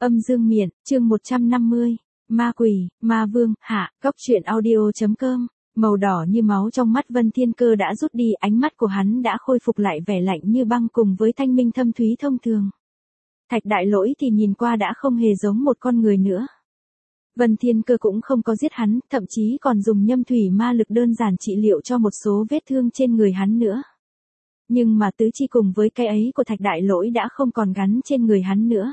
Âm dương miện, chương 150. Ma quỷ, ma vương, hạ, góc truyện audio.com. Màu đỏ như máu trong mắt Vân Thiên Cơ đã rút đi, ánh mắt của hắn đã khôi phục lại vẻ lạnh như băng cùng với thanh minh thâm thúy thông thường. Thạch Đại Lỗi thì nhìn qua đã không hề giống một con người nữa. Vân Thiên Cơ cũng không có giết hắn, thậm chí còn dùng nhâm thủy ma lực đơn giản trị liệu cho một số vết thương trên người hắn nữa. Nhưng mà tứ chi cùng với cái ấy của Thạch Đại Lỗi đã không còn gắn trên người hắn nữa.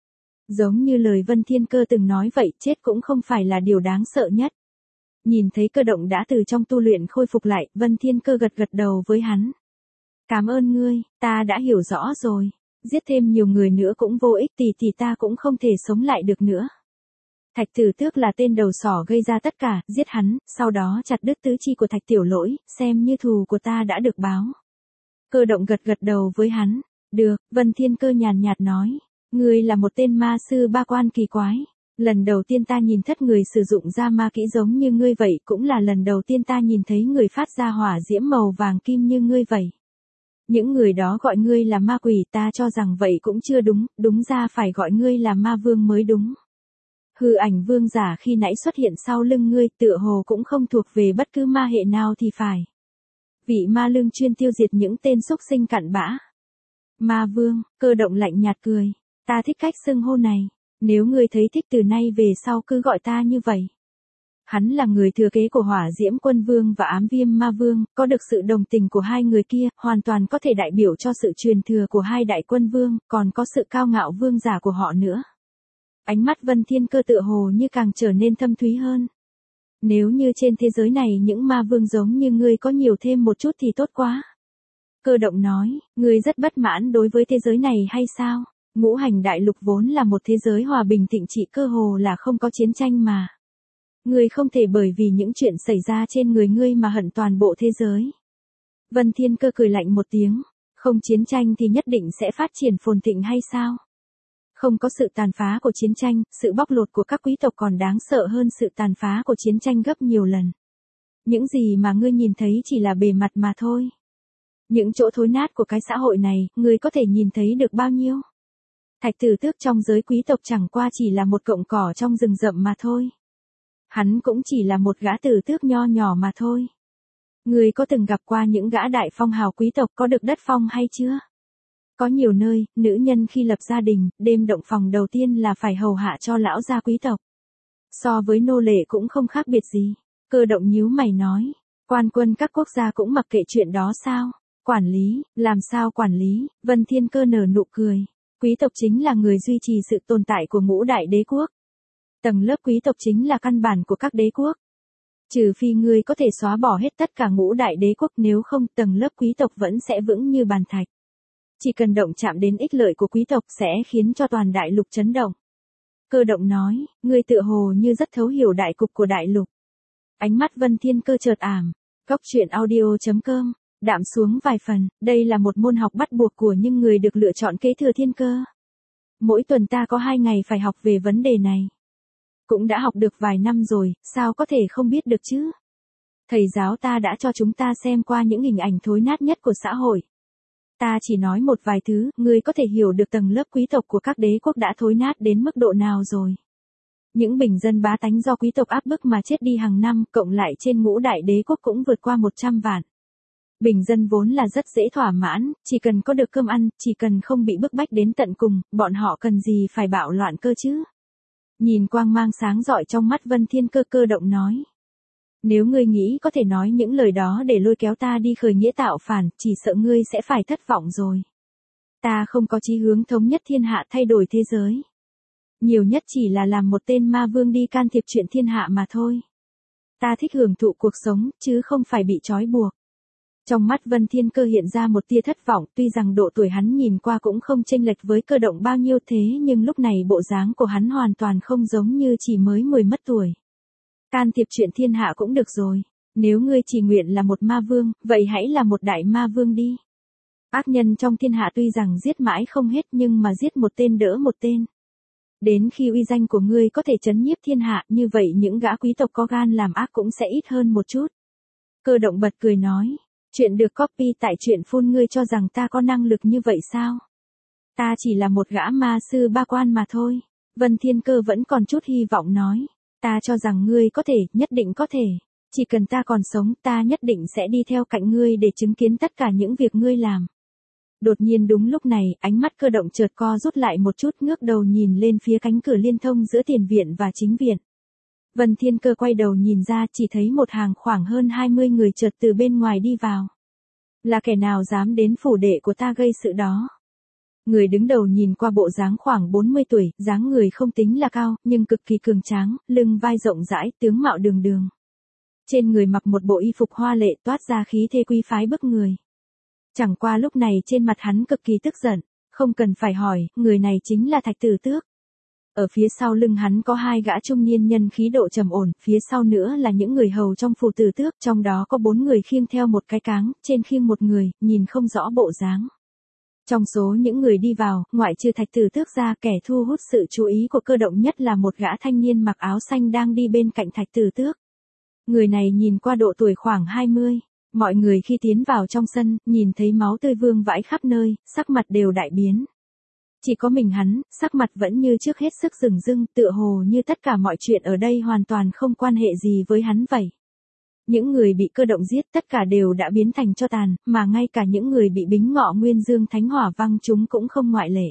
Giống như lời Vân Thiên Cơ từng nói vậy, chết cũng không phải là điều đáng sợ nhất. Nhìn thấy Cơ Động đã từ trong tu luyện khôi phục lại, Vân Thiên Cơ gật gật đầu với hắn. Cảm ơn ngươi, ta đã hiểu rõ rồi. Giết thêm nhiều người nữa cũng vô ích, thì ta cũng không thể sống lại được nữa. Thạch Tử Tước là tên đầu sỏ gây ra tất cả, giết hắn, sau đó chặt đứt tứ chi của Thạch Tiểu Lỗi, xem như thù của ta đã được báo. Cơ Động gật gật đầu với hắn. Được, Vân Thiên Cơ nhàn nhạt nói. Ngươi là một tên ma sư ba quan kỳ quái. Lần đầu tiên ta nhìn thất người sử dụng ra ma kỹ giống như ngươi vậy, cũng là lần đầu tiên ta nhìn thấy người phát ra hỏa diễm màu vàng kim như ngươi vậy. Những người đó gọi ngươi là ma quỷ, ta cho rằng vậy cũng chưa đúng, đúng ra phải gọi ngươi là ma vương mới đúng. Hư ảnh vương giả khi nãy xuất hiện sau lưng ngươi, tựa hồ cũng không thuộc về bất cứ ma hệ nào thì phải. Vị ma lương chuyên tiêu diệt những tên xúc sinh cặn bã. Ma vương, Cơ Động lạnh nhạt cười. Ta thích cách xưng hô này. Nếu ngươi thấy thích từ nay về sau cứ gọi ta như vậy. Hắn là người thừa kế của Hỏa Diễm Quân Vương và Ám Viêm Ma Vương, có được sự đồng tình của hai người kia, hoàn toàn có thể đại biểu cho sự truyền thừa của hai đại quân vương, còn có sự cao ngạo vương giả của họ nữa. Ánh mắt Vân Thiên Cơ tựa hồ như càng trở nên thâm thúy hơn. Nếu như trên thế giới này những ma vương giống như ngươi có nhiều thêm một chút thì tốt quá. Cơ Động nói, ngươi rất bất mãn đối với thế giới này hay sao? Ngũ hành đại lục vốn là một thế giới hòa bình thịnh trị, cơ hồ là không có chiến tranh mà. Ngươi không thể bởi vì những chuyện xảy ra trên người ngươi mà hận toàn bộ thế giới. Vân Thiên Cơ cười lạnh một tiếng, không chiến tranh thì nhất định sẽ phát triển phồn thịnh hay sao? Không có sự tàn phá của chiến tranh, sự bóc lột của các quý tộc còn đáng sợ hơn sự tàn phá của chiến tranh gấp nhiều lần. Những gì mà ngươi nhìn thấy chỉ là bề mặt mà thôi. Những chỗ thối nát của cái xã hội này, ngươi có thể nhìn thấy được bao nhiêu? Thạch Tử Tước trong giới quý tộc chẳng qua chỉ là một cọng cỏ trong rừng rậm mà thôi. Hắn cũng chỉ là một gã tử tước nho nhỏ mà thôi. Ngươi có từng gặp qua những gã đại phong hào quý tộc có được đất phong hay chưa? Có nhiều nơi, nữ nhân khi lập gia đình, đêm động phòng đầu tiên là phải hầu hạ cho lão gia quý tộc. So với nô lệ cũng không khác biệt gì. Cơ Động nhíu mày nói, quan quân các quốc gia cũng mặc kệ chuyện đó sao? Quản lý, làm sao quản lý? Vân Thiên Cơ nở nụ cười. Quý tộc chính là người duy trì sự tồn tại của ngũ đại đế quốc. Tầng lớp quý tộc chính là căn bản của các đế quốc. Trừ phi ngươi có thể xóa bỏ hết tất cả ngũ đại đế quốc, nếu không tầng lớp quý tộc vẫn sẽ vững như bàn thạch. Chỉ cần động chạm đến ích lợi của quý tộc sẽ khiến cho toàn đại lục chấn động. Cơ Động nói, ngươi tựa hồ như rất thấu hiểu đại cục của đại lục. Ánh mắt Vân Thiên Cơ chợt ảm. Góc truyện audio.com. Đạm xuống vài phần, đây là một môn học bắt buộc của những người được lựa chọn kế thừa thiên cơ. Mỗi tuần ta có 2 ngày phải học về vấn đề này. Cũng đã học được vài năm rồi, sao có thể không biết được chứ? Thầy giáo ta đã cho chúng ta xem qua những hình ảnh thối nát nhất của xã hội. Ta chỉ nói một vài thứ, ngươi có thể hiểu được tầng lớp quý tộc của các đế quốc đã thối nát đến mức độ nào rồi. Những bình dân bá tánh do quý tộc áp bức mà chết đi hàng năm, cộng lại trên ngũ đại đế quốc cũng vượt qua 100 vạn. Bình dân vốn là rất dễ thỏa mãn, chỉ cần có được cơm ăn, chỉ cần không bị bức bách đến tận cùng, bọn họ cần gì phải bạo loạn cơ chứ? Nhìn quang mang sáng rọi trong mắt Vân Thiên Cơ, Cơ Động nói. Nếu ngươi nghĩ có thể nói những lời đó để lôi kéo ta đi khởi nghĩa tạo phản, chỉ sợ ngươi sẽ phải thất vọng rồi. Ta không có chí hướng thống nhất thiên hạ, thay đổi thế giới. Nhiều nhất chỉ là làm một tên ma vương đi can thiệp chuyện thiên hạ mà thôi. Ta thích hưởng thụ cuộc sống, chứ không phải bị trói buộc. Trong mắt Vân Thiên Cơ hiện ra một tia thất vọng, tuy rằng độ tuổi hắn nhìn qua cũng không chênh lệch với Cơ Động bao nhiêu, thế nhưng lúc này bộ dáng của hắn hoàn toàn không giống như chỉ mới 10 mất tuổi. Can thiệp chuyện thiên hạ cũng được rồi. Nếu ngươi chỉ nguyện là một ma vương, vậy hãy là một đại ma vương đi. Ác nhân trong thiên hạ tuy rằng giết mãi không hết, nhưng mà giết một tên đỡ một tên. Đến khi uy danh của ngươi có thể trấn nhiếp thiên hạ, như vậy những gã quý tộc có gan làm ác cũng sẽ ít hơn một chút. Cơ Động bật cười nói. Chuyện được copy tại truyện phun, ngươi cho rằng ta có năng lực như vậy sao? Ta chỉ là một gã ma sư ba quan mà thôi. Vân Thiên Cơ vẫn còn chút hy vọng nói. Ta cho rằng ngươi có thể, nhất định có thể. Chỉ cần ta còn sống, ta nhất định sẽ đi theo cạnh ngươi để chứng kiến tất cả những việc ngươi làm. Đột nhiên đúng lúc này, ánh mắt Cơ Động chợt co rút lại một chút, ngước đầu nhìn lên phía cánh cửa liên thông giữa tiền viện và chính viện. Vân Thiên Cơ quay đầu nhìn ra, chỉ thấy một hàng khoảng hơn 20 người chợt từ bên ngoài đi vào. Là kẻ nào dám đến phủ đệ của ta gây sự đó? Người đứng đầu nhìn qua bộ dáng khoảng 40 tuổi, dáng người không tính là cao, nhưng cực kỳ cường tráng, lưng vai rộng rãi, tướng mạo đường đường. Trên người mặc một bộ y phục hoa lệ toát ra khí thế quý phái bức người. Chẳng qua lúc này trên mặt hắn cực kỳ tức giận, không cần phải hỏi, người này chính là Thạch Tử Tước. Ở phía sau lưng hắn có hai gã trung niên nhân khí độ trầm ổn, phía sau nữa là những người hầu trong phủ Tử Tước, trong đó có 4 người khiêng theo một cái cáng, trên khiêng một người, nhìn không rõ bộ dáng. Trong số những người đi vào, ngoại trừ Thạch Tử Tước ra, kẻ thu hút sự chú ý của Cơ Động nhất là một gã thanh niên mặc áo xanh đang đi bên cạnh Thạch Tử Tước. Người này nhìn qua độ tuổi khoảng 20. Mọi người khi tiến vào trong sân, nhìn thấy máu tươi vương vãi khắp nơi, sắc mặt đều đại biến. Chỉ có mình hắn, sắc mặt vẫn như trước hết sức rừng rưng, tựa hồ như tất cả mọi chuyện ở đây hoàn toàn không quan hệ gì với hắn vậy. Những người bị Cơ Động giết tất cả đều đã biến thành tro tàn, mà ngay cả những người bị Bính Ngọ Nguyên Dương Thánh Hỏa văng chúng cũng không ngoại lệ.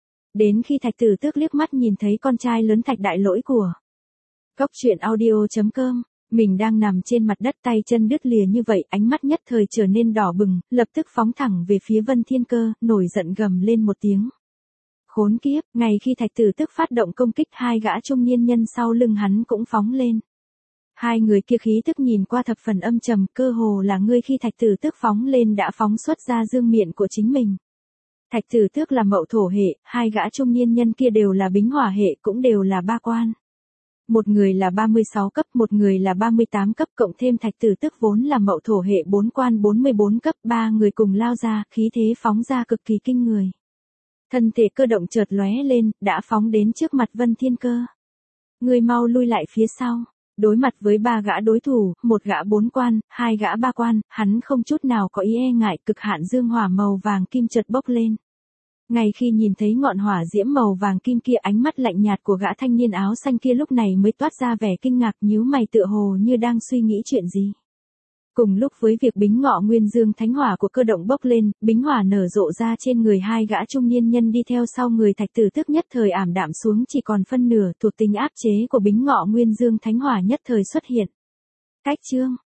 Đến khi Thạch Tử Tước liếc mắt nhìn thấy con trai lớn Thạch Đại Lỗi của Cốc Truyện Audio.com, mình đang nằm trên mặt đất tay chân đứt lìa như vậy, ánh mắt nhất thời trở nên đỏ bừng, lập tức phóng thẳng về phía Vân Thiên Cơ, nổi giận gầm lên một tiếng. Khốn kiếp, ngay khi Thạch Tử Tước phát động công kích, hai gã trung niên nhân sau lưng hắn cũng phóng lên. Hai người kia khí tức nhìn qua thập phần âm trầm, cơ hồ là người khi Thạch Tử Tước phóng lên đã phóng xuất ra dương miện của chính mình. Thạch Tử Tước là Mậu Thổ hệ, hai gã trung niên nhân kia đều là Bính Hỏa hệ, cũng đều là ba quan. Một người là 36 cấp, một người là 38 cấp, cộng thêm Thạch Tử Tước vốn là Mậu Thổ hệ 4 quan 44 cấp, ba người cùng lao ra, khí thế phóng ra cực kỳ kinh người. Thân thể Cơ Động chợt lóe lên, đã phóng đến trước mặt Vân Thiên Cơ. Người mau lui lại phía sau. Đối mặt với ba gã đối thủ, một gã 4 quan, hai gã 3 quan, hắn không chút nào có ý e ngại, cực hạn dương hỏa màu vàng kim chợt bốc lên. Ngay khi nhìn thấy ngọn hỏa diễm màu vàng kim kia, ánh mắt lạnh nhạt của gã thanh niên áo xanh kia lúc này mới toát ra vẻ kinh ngạc, nhíu mày tựa hồ như đang suy nghĩ chuyện gì. Cùng lúc với việc Bính Ngọ Nguyên Dương Thánh Hỏa của Cơ Động bốc lên, bính hỏa nở rộ ra trên người hai gã trung niên nhân đi theo sau người Thạch Tử Tước nhất thời ảm đạm xuống, chỉ còn phân nửa, thuộc tính áp chế của Bính Ngọ Nguyên Dương Thánh Hỏa nhất thời xuất hiện. Cách chương